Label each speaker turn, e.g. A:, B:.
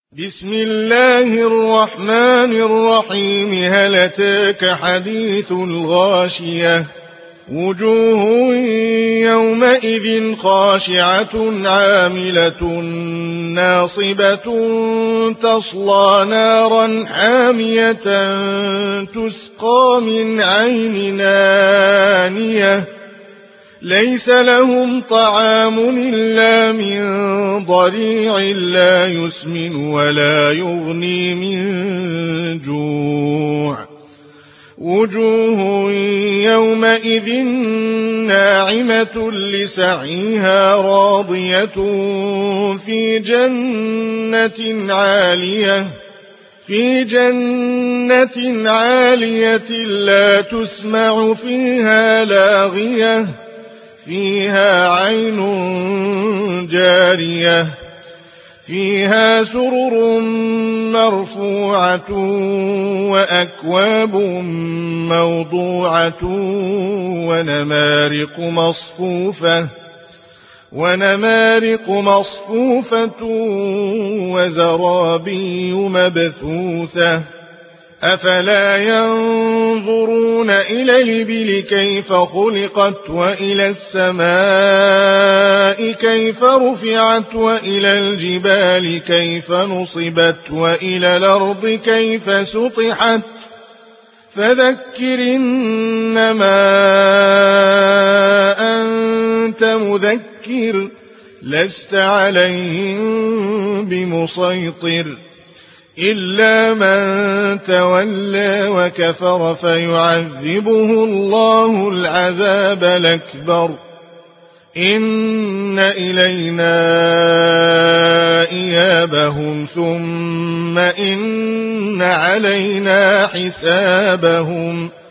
A: بسم الله الرحمن الرحيم. هل أتاك حديث الغاشية؟ وجوه يومئذ خاشعة عاملة ناصبة تصلى نارا حامية تسقى من عين آنية ليس لهم طعام إلا من ضريع لا يسمن ولا يغني من جوع. وجوه يومئذ ناعمة لسعيها راضية في جنة عالية لا تسمع فيها لاغية فيها عين جارية فيها سرر مرفوعة وأكواب موضوعة ونمارق مصفوفة وزرابي مبثوثة. أفلا ينظرون إلى الإبل كيف خلقت وإلى السماء كيف رفعت وإلى الجبال كيف نصبت وإلى الأرض كيف سطحت فذكر إنما أنت مذكر لست عليهم بمسيطر إلا من تولى وكفر فيعذبه الله العذاب الأكبر. إن إلينا إيابهم ثم إن علينا حسابهم.